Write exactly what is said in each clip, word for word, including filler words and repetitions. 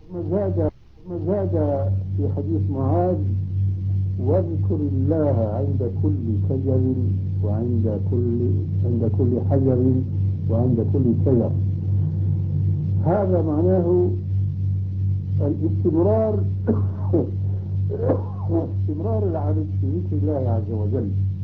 زاد زاد في حديث معاذ: واذكر الله عند كل شجر وعند كل عند كل حجر وعند كل شجر. هذا معناه الاستمرار استمرار العبد في ذكر الله عز وجل.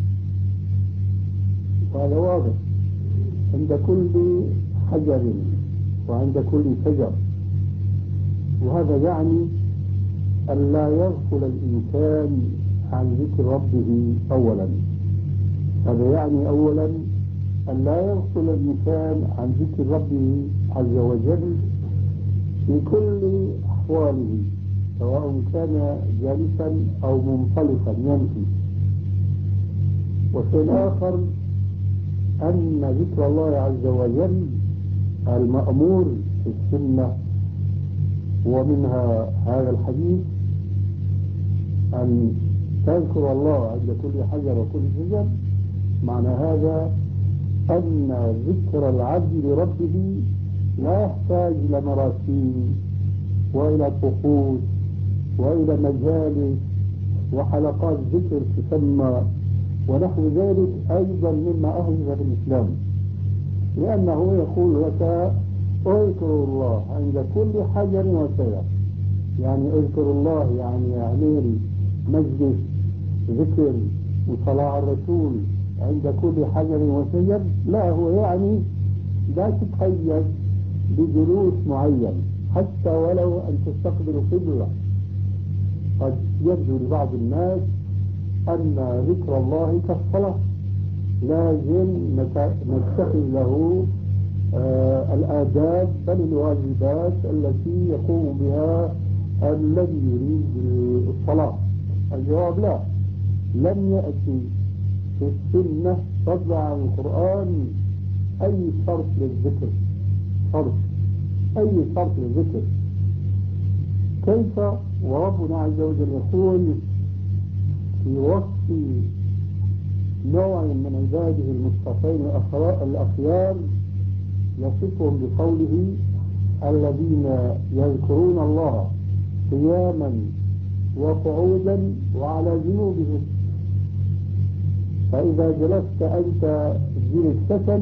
وهذا واضح عند كل حجر وعند كل شجر. وهذا يعني أن لا يغفل الإنسان عن ذكر ربه أولا. هذا يعني أولا أن لا يغفل الإنسان عن ذكر ربه عز وجل في كل أحواله، سواء كان جالسا أو منطلقا يمشي. وفي الآخر أن ذكر الله عز وجل المأمور في السنة، ومنها هذا الحديث: أن تذكر الله عند كل حجر وكل شجر. معنى هذا أن ذكر العبد لربه لا يحتاج إلى مراسيم وإلى طقوس وإلى مجالس وحلقات ذكر تسمى ونحو ذلك أيضا مما أهدف الإسلام، لأنه يقول لك: اذكر الله عند كل حجر وشجر. يعني اذكر الله يعني اعمل مجلس ذكر وصلاة على الرسول عند كل حجر وشجر. لا، هو يعني لا تتقيد بجلوس معين، حتى ولو أن تستقبل قبلة. قد يبدو لبعض الناس أن ذكر الله كالصلاة، لازم نتخذ له آه الآداب بل الواجبات التي يقوم بها الذي يريد الصلاة. الجواب: لا، لم يأتي في السنة فضلا عن القرآن أي شرط للذكر، شرط أي شرط للذكر. كيف وربنا عز وجل يقول في وصف نوع من عباده المصطفين الأخيار، يصفهم بقوله: الذين يذكرون الله قياما وقعودا وعلى جنوبهم. فإذا جلست أنت جلسة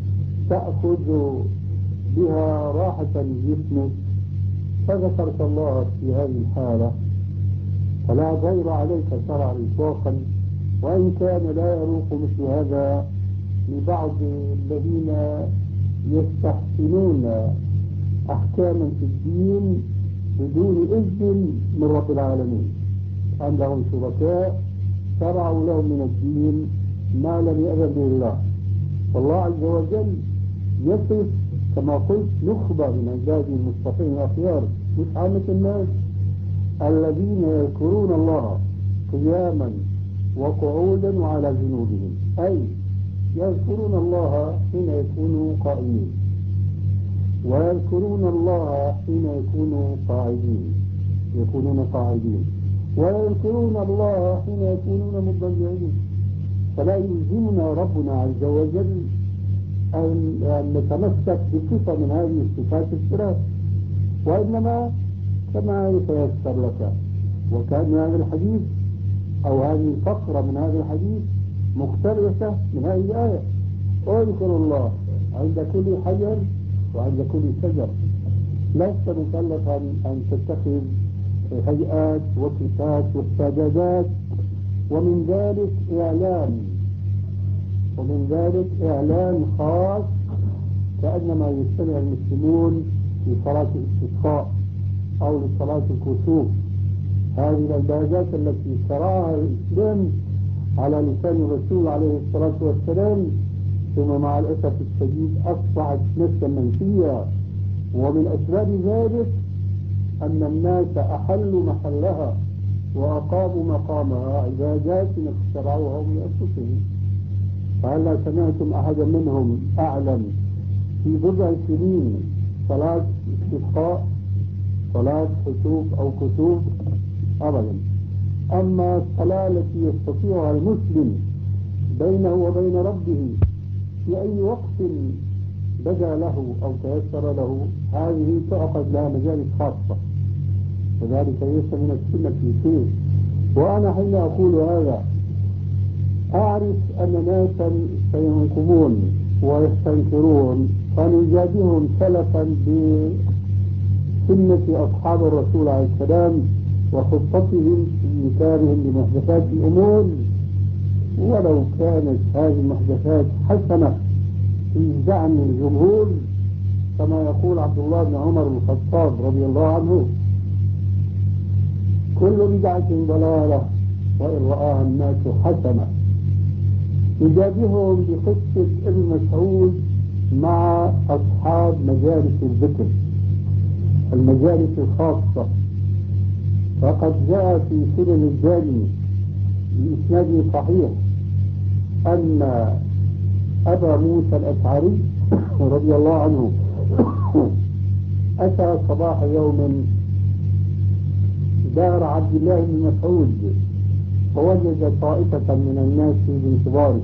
تأخذ بها راحة جسمك فذكرت الله في هذه الحالة، فلا ضير عليك شرعا إطلاقا، وإن كان لا يروق مثل هذا لبعض الذين يستحسنون أحكاما في الدين بدون إذن من رب العالمين. عندهم شركاء شرعوا لهم من الدين ما لم يأذن به الله. والله عز وجل يصف كما قلت نخبة من عباده المصطفين الأخيار، مش عامة الناس، الذين يذكرون الله قياما وقعودا وعلى جنوبهم، أي يذكرون الله حين يكونوا قائمين، ويذكرون الله حين يكونوا قاعدين يكونون قاعدين ويذكرون الله حين يكونون مضجعين. فلا يلزمنا ربنا عز وجل أن نتمسك بصفة من هذه الصفات الثلاث، وإنما كما يتيسر لك. وكان هذا الحديث أو هذه الفقرة من هذا الحديث مقتبسة من هذه الآية: اذكر الله عند كل حجر وعند كل شجر. لست مكلفا أن تتخذ هيئات وصفات واستعدادات، ومن ذلك إعلان ومن ذلك إعلان خاص كأنما يجتمع المسلمون في صلاة الاستسقاء أو لصلاة الكسوف. هذه العبادات التي شرعها الإسلام على لسان الرسول عليه الصلاة والسلام، ثم مع الأسف الشديد أصبحت نفسا منسية. ومن أسباب ذلك أن الناس أحلوا محلها وأقاموا مقامها عبادات اخترعوها لأنفسهم. فهلا سمعتم أحدا منهم أعلم في بضع سنين صلاة استسقاء، صلاة خسوف أو كسوف؟ أبدا. أما الصلاة التي يستطيعها المسلم بينه وبين ربه في أي وقت بدا له أو تيسر له، هذه تعقد لها مجالس خاصة وذلك ليس من السنة في شيء. وأنا حين أقول هذا أعرف أن ناسا سينقضون ويستنكرون، فنجادهم سلفا بسنة أصحاب الرسول عليه السلام وخطتهم في إنكارهم لمحدثات الأمور، ولو كانت هذه المحدثات حسنة في زعم الجمهور، كما يقول عبد الله بن عمر بن الخطاب رضي الله عنه: كل بدعة ضلالة وإن رآها الناس حسنة. نجادهم بقصة ابن مسعود مع أصحاب مجالس الذكر، المجالس الخاصة. فقد جاء في سنن الدارمي بإسناد صحيح أن أبا موسى الأشعري رضي الله عنه أتى صباح يوم دار عبد الله بن مسعود، فوجد طائفة من الناس بانتظاره،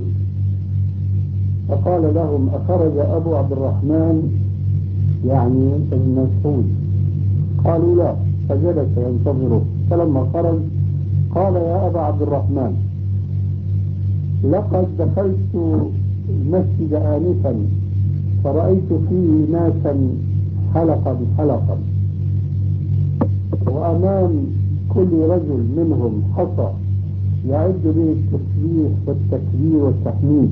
فقال لهم: أخرج أبو عبد الرحمن يعني ابن مسعود؟ قالوا: لا. فجلس ينتظره، فلما خرج قال: يا أبا عبد الرحمن، لقد دخلت المسجد آنفا فرأيت فيه ناسا حلقا حلقا، وأمام كل رجل منهم حصى يعد به التسبيح والتكبير والتحميد،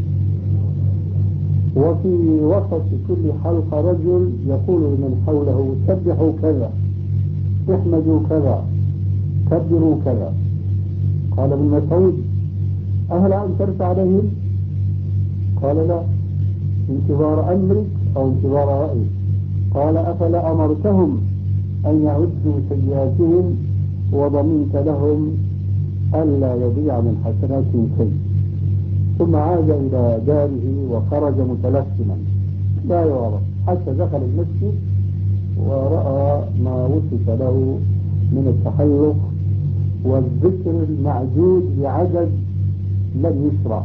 وفي وسط كل حلقة رجل يقول لمن حوله: سبحوا كذا، احمدوا كذا، كبروا كذا. قال ابن مسعود: أهل أن ترفع عليهم؟ قال: لا، انتظار أمرك أو انتظار رأيك. قال: أفلا أمرتهم أن يعدوا سيئاتهم وضمنت لهم ألا يضيع من حسناتهم شيء؟ ثم عاد إلى داره وخرج متلثما لا يعرف، حتى دخل المسجد ورأى ما وصف له من التحلق والذكر المعدود بعدد لم يشرع.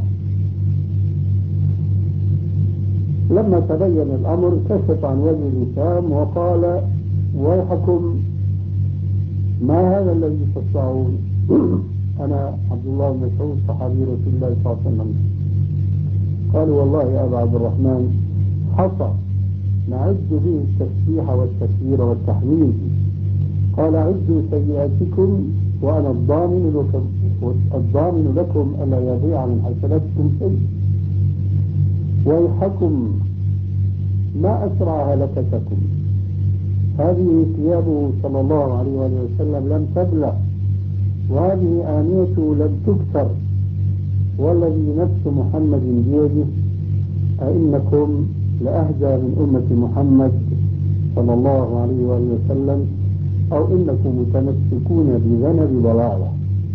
لما تبين الأمر كشف عن وجه الوسام وقال: ويحكم، ما هذا الذي تصنعون؟ أنا عبد الله بن مسعود صحابي رسول الله صلى الله عليه وسلم. قالوا: والله يا أبا عبد الرحمن، حصى نعد به التسبيح والتكبير والتحميد. قال: عدوا سيئاتكم وأنا الضامن لكم الضامن لكم ألا يضيع من حسناتكم شيء. ويحكم، ما أسرع هلكتكم، هذه ثيابه صلى الله عليه وسلم لم تبلى، وهذه آنيته لم تكسر، والذي نفس محمد بيده أئنكم لأهدى من أمة محمد صلى الله عليه وسلم، أو إنكم متمسكون بذنب ضلالة.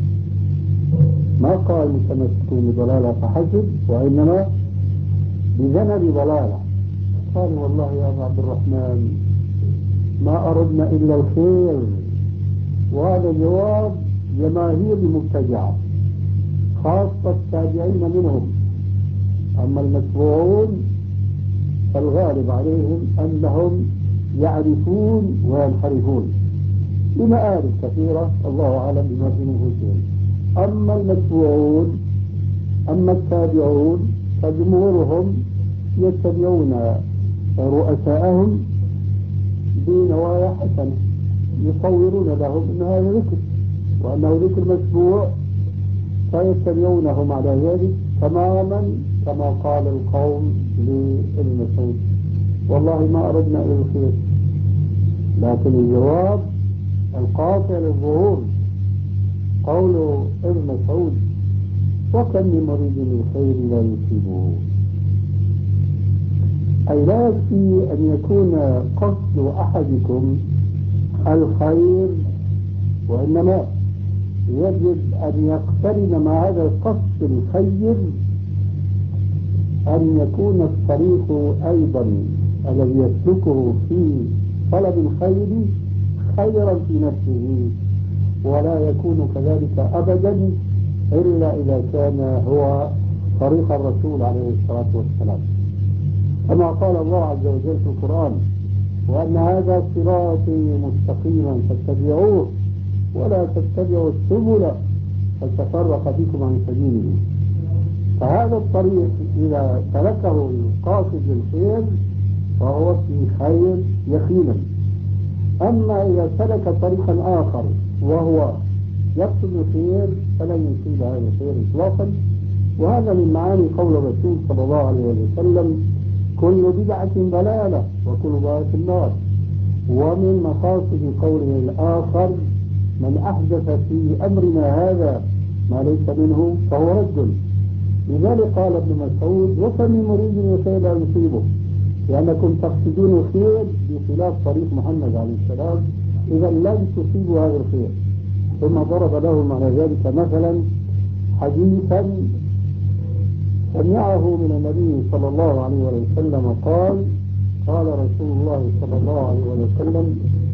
ما قال متمسكون بضلالة فحسب، وإنما بذنب ضلالة. قال: والله يا أبا عبد الرحمن، ما أردنا إلا الخير. وهذا جواب جماهير المبتدعة خاصة التابعين منهم. أما المتبوعون فالغالب عليهم أنهم يعرفون وينحرفون بمآرب كثيرة، الله أعلم بما في نفوسهم. أما المتبوعون أما التابعون فجمهورهم يتبعون رؤساءهم بنوايا حسنة، يصورون لهم أن هذا ذكر وأنه ذكر مشروع، فيتبعونهم على ذلك تماما كما قال القوم لابن مسعود: والله ما أردنا إلى الخير. لكن الجواب القاطع للظهور قول ابن مسعود: وكم من مريض للخير لا يصيبه. أي لا يكفي أن يكون قصد أحدكم الخير، وإنما يجب أن يقترن مع هذا القصد الخير أن يكون الطريق أيضا الذي يسلكه في طلب الخير خيرا في نفسه، ولا يكون كذلك أبدا إلا إذا كان هو طريق الرسول عليه الصلاة والسلام. كما قال الله عز وجل في القرآن: وأن هذا صراطي مستقيما فاتبعوه ولا تتبعوا السبل فتفرق بكم عن سبيله. فهذا الطريق إذا تركه القاصد للخير فهو في خير يقينا. أما إذا سلك طريقا آخر وهو يقصد الخير فلن يصيب هذا الخير إطلاقا. وهذا من معاني قول الرسول صلى الله عليه وسلم: كل بدعة ضلالة وكل ضلالة في النار. ومن مقاصد قوله الآخر: من أحدث في أمرنا هذا ما ليس منه فهو رد. لذلك قال ابن مسعود: وكم من مريد وسيل لا يصيبه، لأنكم تقصدون الخير بخلاف طريق محمد عليه السلام، إذا لن تصيبوا هذا الخير. ثم ضرب لهم على ذلك مثلا حديثا سمعه من النبي صلى الله عليه وسلم قال: قال رسول الله صلى الله عليه وسلم: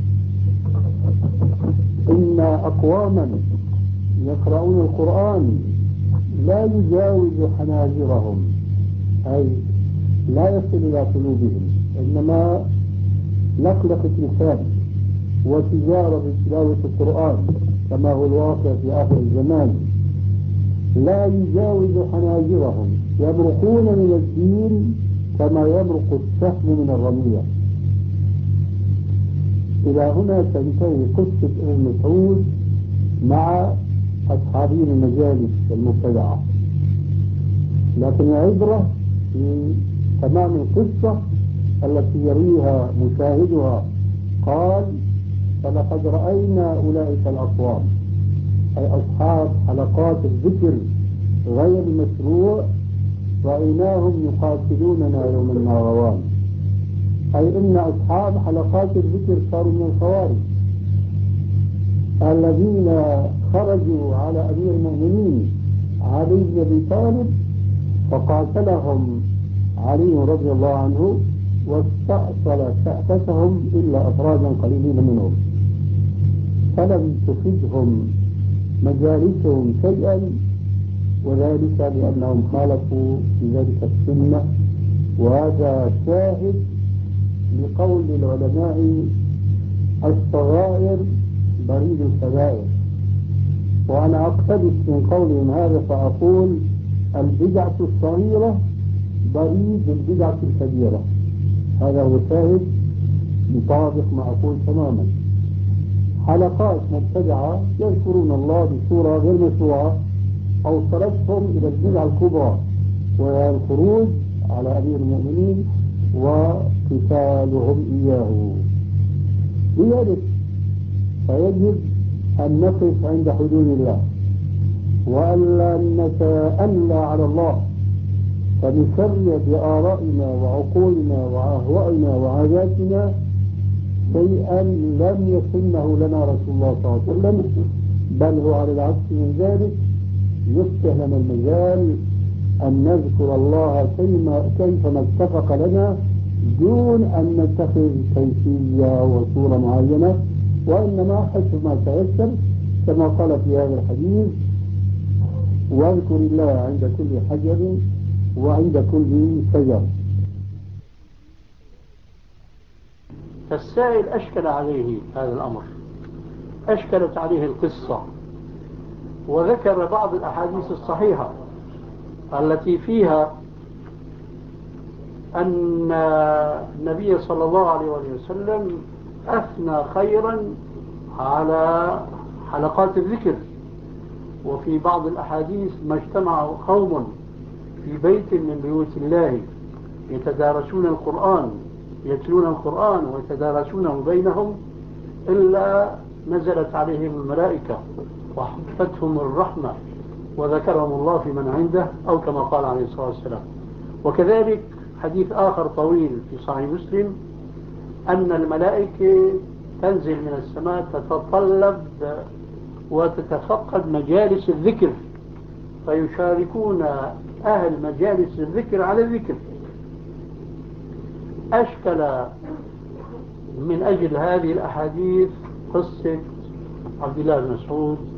إن أقواما يقرؤون القرآن لا يجاوز حناجرهم، أي لا يصل إلى قلوبهم، إنما لقلقة لسان وتجارة بتلاوة القرآن كما هو الواقع في آخر الزمان. لا يجاوز حناجرهم، يمرقون من الدين كما يمرق السهم من الرمية. إلى هنا تنتهي قصة ابن مسعود مع أصحابين المجالس المبتدعة، لكن العبرة في تمام القصة التي يرويها مشاهدها. قال: فلقد رأينا أولئك الأقوام، أي أصحاب حلقات الذكر غير المشروع، رأيناهم يقاتلوننا يوم النهروان، أي إن أصحاب حلقات الذكر صاروا من الخوارج الذين خرجوا على أمير المؤمنين علي بن أبي طالب فقاتلهم علي رضي الله عنه واستأصل شأفتهم إلا أفرادا قليلين منهم، فلم تفدهم مجالسهم شيئا، وذلك لأنهم خالفوا في ذلك السنة. وهذا شاهد لقول العلماء: الصغائر بريد الكبائر. وأنا أقتبس من قولهم هذا فأقول: البدعة الصغيرة بريد البدعة الكبيرة. هذا هو شاهد مطابق ما أقول تماما. حلقات مبتدعة يذكرون الله بصورة غير مشروعة أوصلتهم إلى البدعة الكبرى، وهي الخروج على أمير المؤمنين وقتالهم إياه. لذلك فيجب أن نقف عند حدود الله وألا نتألى على الله، فنشرع بآرائنا وعقولنا وأهوائنا وعاداتنا شيئا لم يسنه لنا رسول الله صلى الله عليه وسلم، بل هو على العكس من ذلك يفتح لنا المجال أن نذكر الله كيفما اتفق لنا دون أن نتخذ كيفية وصورة معينة، وإنما حسب ما تيسر كما قال في هذا الحديث: واذكر الله عند كل حجر وعند كل شجر. فالسائل أشكل عليه هذا الأمر، أشكلت عليه القصة، وذكر بعض الأحاديث الصحيحة التي فيها أن النبي صلى الله عليه وسلم أثنى خيرا على حلقات الذكر. وفي بعض الأحاديث: ما اجتمع قوم في بيت من بيوت الله يتدارسون القرآن يتلون القرآن ويتدارسونه بينهم إلا نزلت عليهم الملائكة وحفتهم الرحمة وذكرهم الله في من عنده، أو كما قال عليه الصلاة والسلام. وكذلك حديث آخر طويل في صحيح مسلم أن الملائكة تنزل من السماء تتطلب وتتفقد مجالس الذكر، فيشاركون أهل مجالس الذكر على الذكر. أشكل من أجل هذه الأحاديث قصة عبد الله بن مسعود